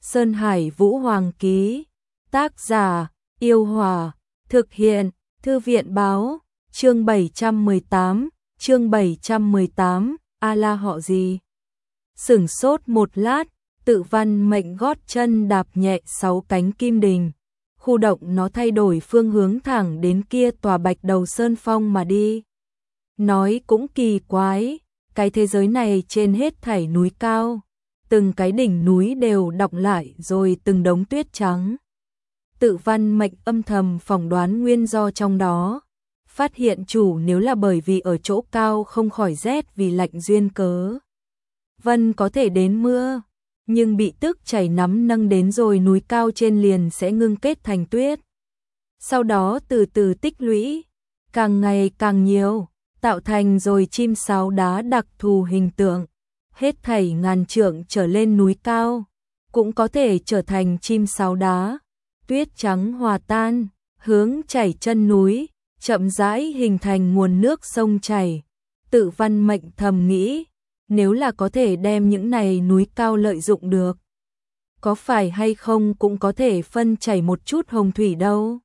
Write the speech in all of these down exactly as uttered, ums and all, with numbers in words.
Sơn Hải Vũ Hoàng ký. Tác giả, Yêu Hòa. Thực hiện, Thư viện báo. Chương bảy trăm mười tám, chương bảy trăm mười tám, a la họ gì? Sửng sốt một lát, Tự Văn Mệnh gót chân đạp nhẹ sáu cánh kim đình. Khu động nó thay đổi phương hướng thẳng đến kia tòa bạch đầu sơn phong mà đi. Nói cũng kỳ quái, cái thế giới này trên hết thảy núi cao, từng cái đỉnh núi đều đọng lại rồi từng đống tuyết trắng. Tự Văn Mệnh âm thầm phỏng đoán nguyên do trong đó, phát hiện chủ nếu là bởi vì ở chỗ cao không khỏi rét vì lạnh duyên cớ. Vân có thể đến mưa, nhưng bị tức chảy nắm nâng đến rồi núi cao trên liền sẽ ngưng kết thành tuyết. Sau đó từ từ tích lũy, càng ngày càng nhiều, tạo thành rồi chim sáo đá đặc thù hình tượng. Hết thảy ngàn trượng trở lên núi cao, cũng có thể trở thành chim sáo đá. Tuyết trắng hòa tan, hướng chảy chân núi, chậm rãi hình thành nguồn nước sông chảy. Tự Văn Mệnh thầm nghĩ, nếu là có thể đem những này núi cao lợi dụng được, có phải hay không cũng có thể phân chảy một chút hồng thủy đâu.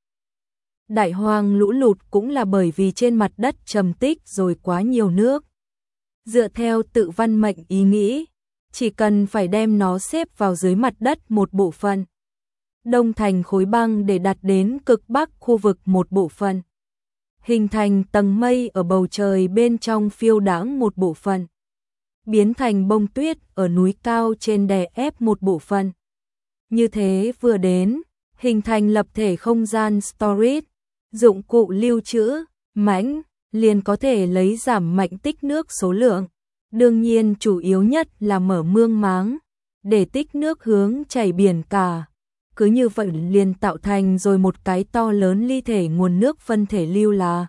Đại hoang lũ lụt cũng là bởi vì trên mặt đất trầm tích rồi quá nhiều nước. Dựa theo Tự Văn Mệnh ý nghĩ, chỉ cần phải đem nó xếp vào dưới mặt đất một bộ phận, đông thành khối băng để đặt đến cực bắc khu vực một bộ phận, hình thành tầng mây ở bầu trời bên trong phiêu đãng một bộ phận, biến thành bông tuyết ở núi cao trên đè ép một bộ phận. Như thế vừa đến, hình thành lập thể không gian storage, dụng cụ lưu trữ, mãnh, liền có thể lấy giảm mạnh tích nước số lượng. Đương nhiên chủ yếu nhất là mở mương máng, để tích nước hướng chảy biển cả. Cứ như vậy liền tạo thành rồi một cái to lớn ly thể nguồn nước phân thể lưu là.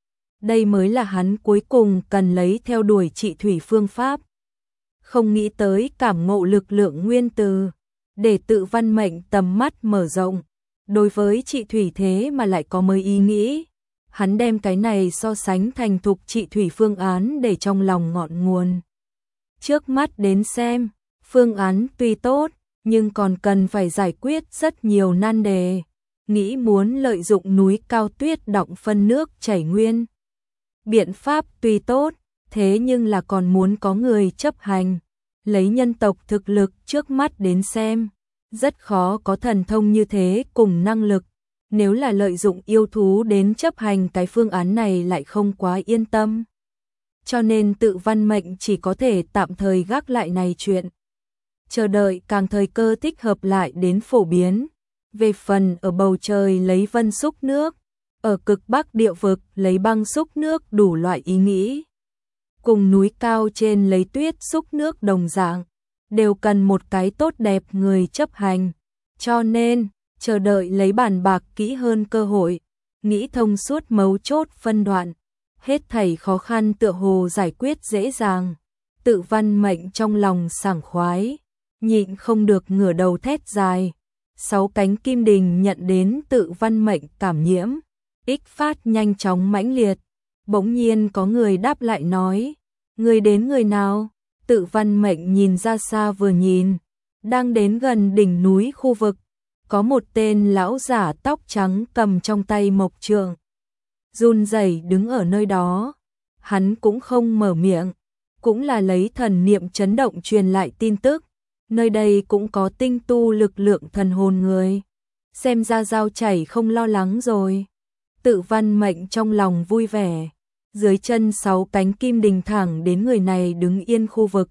Đây mới là hắn cuối cùng cần lấy theo đuổi trị thủy phương pháp. Không nghĩ tới cảm ngộ lực lượng nguyên từ, để Tự Văn Mệnh tầm mắt mở rộng. Đối với trị thủy thế mà lại có mới ý nghĩ. Hắn đem cái này so sánh thành thục trị thủy phương án để trong lòng ngọn nguồn. Trước mắt đến xem, phương án tuy tốt, nhưng còn cần phải giải quyết rất nhiều nan đề. Nghĩ muốn lợi dụng núi cao tuyết đọng phân nước chảy nguyên. Biện pháp tuy tốt, thế nhưng là còn muốn có người chấp hành. Lấy nhân tộc thực lực trước mắt đến xem, rất khó có thần thông như thế cùng năng lực. Nếu là lợi dụng yêu thú đến chấp hành cái phương án này lại không quá yên tâm. Cho nên Tự Văn Mệnh chỉ có thể tạm thời gác lại này chuyện. Chờ đợi càng thời cơ thích hợp lại đến phổ biến. Về phần ở bầu trời lấy vân xúc nước, ở cực bắc địa vực lấy băng xúc nước đủ loại ý nghĩ. Cùng núi cao trên lấy tuyết xúc nước đồng dạng, đều cần một cái tốt đẹp người chấp hành. Cho nên, chờ đợi lấy bàn bạc kỹ hơn cơ hội, nghĩ thông suốt mấu chốt phân đoạn, hết thảy khó khăn tựa hồ giải quyết dễ dàng. Tự Văn Mệnh trong lòng sảng khoái, nhịn không được ngửa đầu thét dài. Sáu cánh kim đình nhận đến Tự Văn Mệnh cảm nhiễm, ích phát nhanh chóng mãnh liệt. Bỗng nhiên có người đáp lại nói, người đến người nào? Tự Văn Mệnh nhìn ra xa vừa nhìn, đang đến gần đỉnh núi khu vực. Có một tên lão giả tóc trắng cầm trong tay mộc trượng, run rẩy đứng ở nơi đó. Hắn cũng không mở miệng, cũng là lấy thần niệm chấn động truyền lại tin tức. Nơi đây cũng có tinh tu lực lượng thần hồn người. Xem ra dao chảy không lo lắng rồi. Tự Văn Mệnh trong lòng vui vẻ. Dưới chân sáu cánh kim đình thẳng đến người này đứng yên khu vực.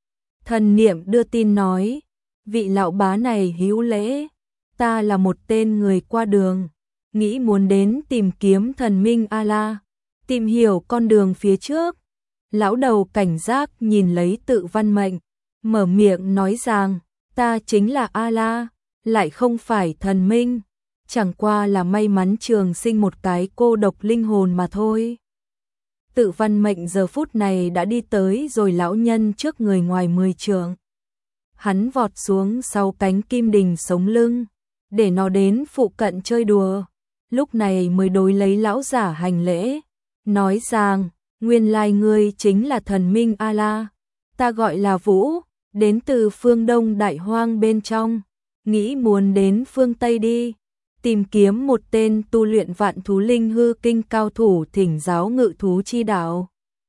Thần niệm đưa tin nói, vị lão bá này hữu lễ. Ta là một tên người qua đường, nghĩ muốn đến tìm kiếm thần minh A-la, tìm hiểu con đường phía trước. Lão đầu cảnh giác nhìn lấy Tự Văn Mệnh, mở miệng nói rằng, ta chính là A-la, lại không phải thần minh, chẳng qua là may mắn trường sinh một cái cô độc linh hồn mà thôi. Tự Văn Mệnh giờ phút này đã đi tới rồi lão nhân trước người ngoài mười trượng. Hắn vọt xuống sau cánh kim đình sống lưng, để nó đến phụ cận chơi đùa. Lúc này mới đối lấy lão giả hành lễ, nói rằng, nguyên lai ngươi chính là thần minh A-la, ta gọi là Vũ, đến từ phương đông đại hoang bên trong. nghĩ muốn đến phương Tây đi, tìm kiếm một tên tu luyện vạn thú linh hư kinh cao thủ thỉnh giáo ngự thú chi đạo.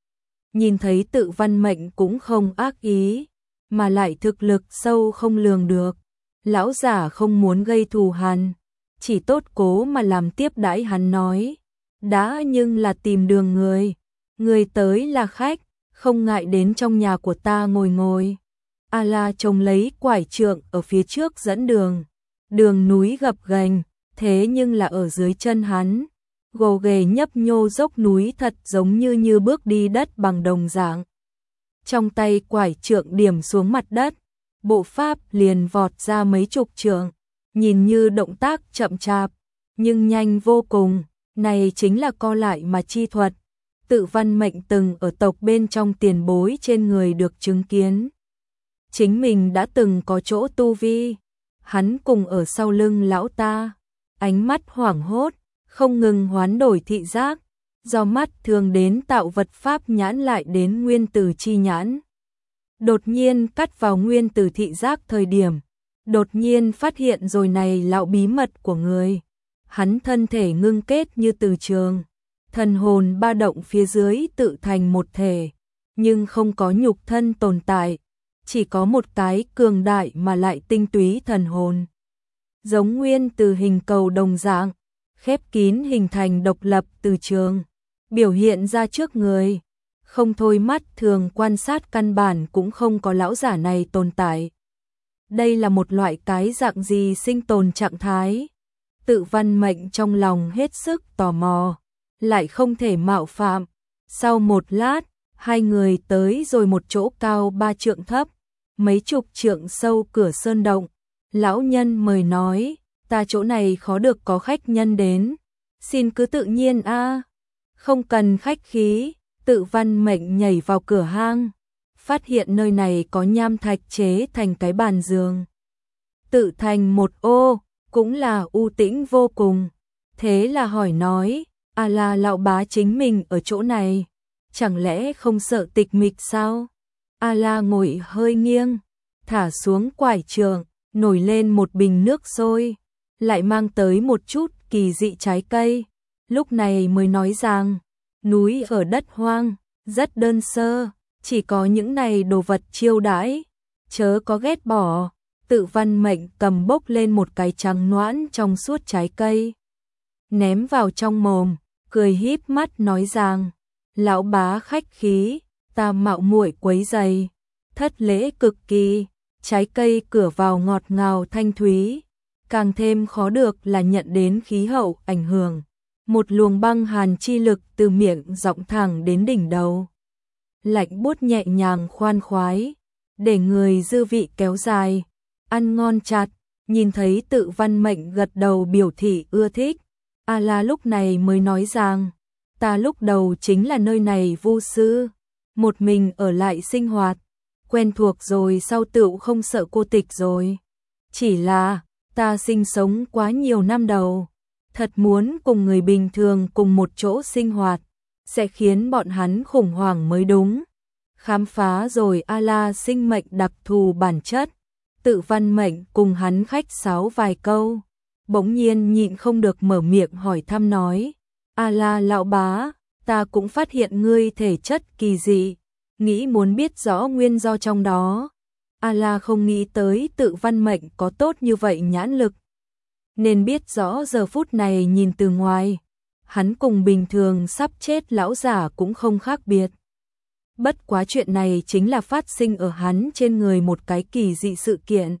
Nhìn thấy Tự Văn Mệnh cũng không ác ý, mà lại thực lực sâu không lường được. Lão giả không muốn gây thù hằn, chỉ tốt cố mà làm tiếp đãi hắn nói. Đã nhưng là tìm đường người, người tới là khách, không ngại đến trong nhà của ta ngồi ngồi. A-la trông lấy quải trượng ở phía trước dẫn đường. Đường núi gập ghềnh, thế nhưng là ở dưới chân hắn. Gồ ghề nhấp nhô dốc núi thật giống như như bước đi đất bằng đồng dạng. Trong tay quải trượng điểm xuống mặt đất, bộ pháp liền vọt ra mấy chục trượng, nhìn như động tác chậm chạp, nhưng nhanh vô cùng, này chính là co lại mà chi thuật. Tự Văn Mệnh từng ở tộc bên trong tiền bối trên người được chứng kiến. Chính mình đã từng có chỗ tu vi, hắn cùng ở sau lưng lão ta, ánh mắt hoảng hốt, không ngừng hoán đổi thị giác, do mắt thường đến tạo vật pháp nhãn lại đến nguyên tử chi nhãn. Đột nhiên cắt vào nguyên tử thị giác thời điểm, đột nhiên phát hiện rồi này lão bí mật của người. Hắn thân thể ngưng kết như từ trường, thần hồn ba động phía dưới tự thành một thể, nhưng không có nhục thân tồn tại, chỉ có một cái cường đại mà lại tinh túy thần hồn. Giống nguyên từ hình cầu đồng dạng, khép kín hình thành độc lập từ trường, biểu hiện ra trước người. Không thôi mắt thường quan sát căn bản cũng không có lão giả này tồn tại. Đây là một loại cái dạng gì sinh tồn trạng thái? Tự Văn Mệnh trong lòng hết sức tò mò, lại không thể mạo phạm. Sau một lát, hai người tới rồi một chỗ cao ba trượng thấp, mấy chục trượng sâu cửa sơn động. Lão nhân mời nói, ta chỗ này khó được có khách nhân đến, xin cứ tự nhiên a, không cần khách khí. Tự Văn Mệnh nhảy vào cửa hang, phát hiện nơi này có nham thạch chế thành cái bàn giường. Tự thành một ô, cũng là u tĩnh vô cùng. Thế là hỏi nói, à là lão bá chính mình ở chỗ này, chẳng lẽ không sợ tịch mịch sao? A La ngồi hơi nghiêng, thả xuống quải trượng, nổi lên một bình nước sôi, lại mang tới một chút kỳ dị trái cây. Lúc này mới nói rằng, núi ở đất hoang, rất đơn sơ, chỉ có những này đồ vật chiêu đãi, chớ có ghét bỏ. Tự Văn Mệnh cầm bốc lên một cái trắng noãn trong suốt trái cây, ném vào trong mồm, cười híp mắt nói rằng, lão bá khách khí, ta mạo muội quấy giày, thất lễ cực kỳ. Trái cây cửa vào ngọt ngào thanh thúy, càng thêm khó được là nhận đến khí hậu ảnh hưởng. Một luồng băng hàn chi lực từ miệng giọng thẳng đến đỉnh đầu, lạnh buốt nhẹ nhàng khoan khoái, để người dư vị kéo dài, ăn ngon chặt. Nhìn thấy Tự Văn Mệnh gật đầu biểu thị ưa thích, A La lúc này mới nói rằng, ta lúc đầu chính là nơi này vu sư, một mình ở lại sinh hoạt, quen thuộc rồi sau tựu không sợ cô tịch rồi. Chỉ là, ta sinh sống quá nhiều năm đầu, thật muốn cùng người bình thường cùng một chỗ sinh hoạt, sẽ khiến bọn hắn khủng hoảng mới đúng. Khám phá rồi A La sinh mệnh đặc thù bản chất, Tự Văn Mệnh cùng hắn khách sáo vài câu, bỗng nhiên nhịn không được mở miệng hỏi thăm nói, A La lão bá, ta cũng phát hiện ngươi thể chất kỳ dị, nghĩ muốn biết rõ nguyên do trong đó. A La không nghĩ tới Tự Văn Mệnh có tốt như vậy nhãn lực, nên biết rõ giờ phút này nhìn từ ngoài, hắn cùng bình thường sắp chết lão giả cũng không khác biệt. Bất quá chuyện này chính là phát sinh ở hắn trên người một cái kỳ dị sự kiện.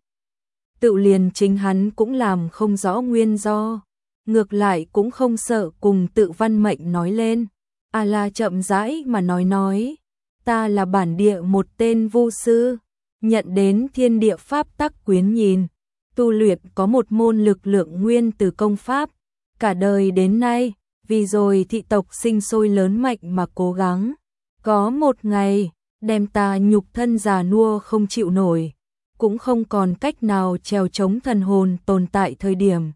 Tự liền chính hắn cũng làm không rõ nguyên do, ngược lại cũng không sợ cùng Tự Văn Mệnh nói lên. A La chậm rãi mà nói nói, ta là bản địa một tên vu sư, nhận đến thiên địa pháp tắc quyến nhìn, tu luyện có một môn lực lượng nguyên từ công pháp, cả đời đến nay, vì rồi thị tộc sinh sôi lớn mạnh mà cố gắng. Có một ngày, đem ta nhục thân già nua không chịu nổi, cũng không còn cách nào trèo chống thần hồn tồn tại thời điểm.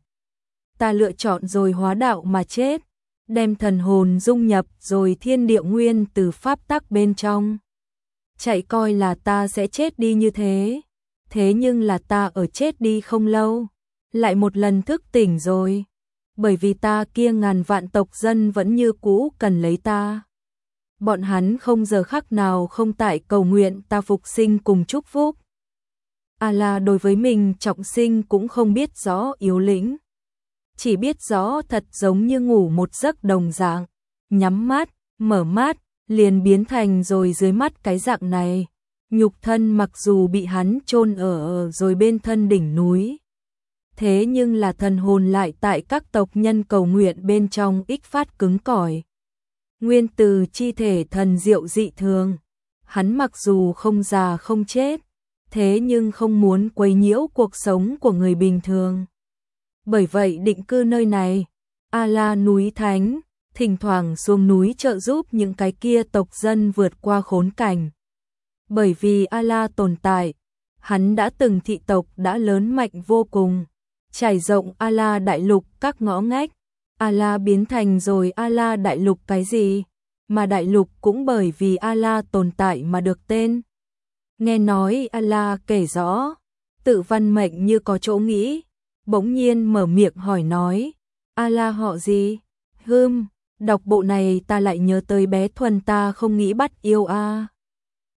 Ta lựa chọn rồi hóa đạo mà chết, đem thần hồn dung nhập rồi thiên địa nguyên từ pháp tắc bên trong. Chạy coi là ta sẽ chết đi như thế. thế nhưng là ta ở chết đi không lâu, lại một lần thức tỉnh rồi, bởi vì ta kia ngàn vạn tộc dân vẫn như cũ cần lấy ta. Bọn hắn không giờ khắc nào không tại cầu nguyện ta phục sinh cùng chúc phúc. Allah đối với mình trọng sinh cũng không biết rõ yếu lĩnh, chỉ biết rõ thật giống như ngủ một giấc đồng dạng, nhắm mắt, mở mắt, liền biến thành rồi dưới mắt cái dạng này. Nhục thân mặc dù bị hắn chôn ở rồi bên thân đỉnh núi, thế nhưng là thần hồn lại tại các tộc nhân cầu nguyện bên trong ích phát cứng cỏi. Nguyên từ chi thể thần diệu dị thường, hắn mặc dù không già không chết, thế nhưng không muốn quấy nhiễu cuộc sống của người bình thường. Bởi vậy định cư nơi này, Allah núi thánh, thỉnh thoảng xuống núi trợ giúp những cái kia tộc dân vượt qua khốn cảnh. Bởi vì Allah tồn tại, hắn đã từng thị tộc đã lớn mạnh vô cùng, trải rộng Allah đại lục các ngõ ngách. Allah biến thành rồi Allah đại lục cái gì, mà đại lục cũng bởi vì Allah tồn tại mà được tên. Nghe nói Allah kể rõ, tự văn mệnh như có chỗ nghĩ, bỗng nhiên mở miệng hỏi nói, Allah họ gì? Hừm, đọc bộ này ta lại nhớ tới bé Thuần ta không nghĩ bắt yêu a.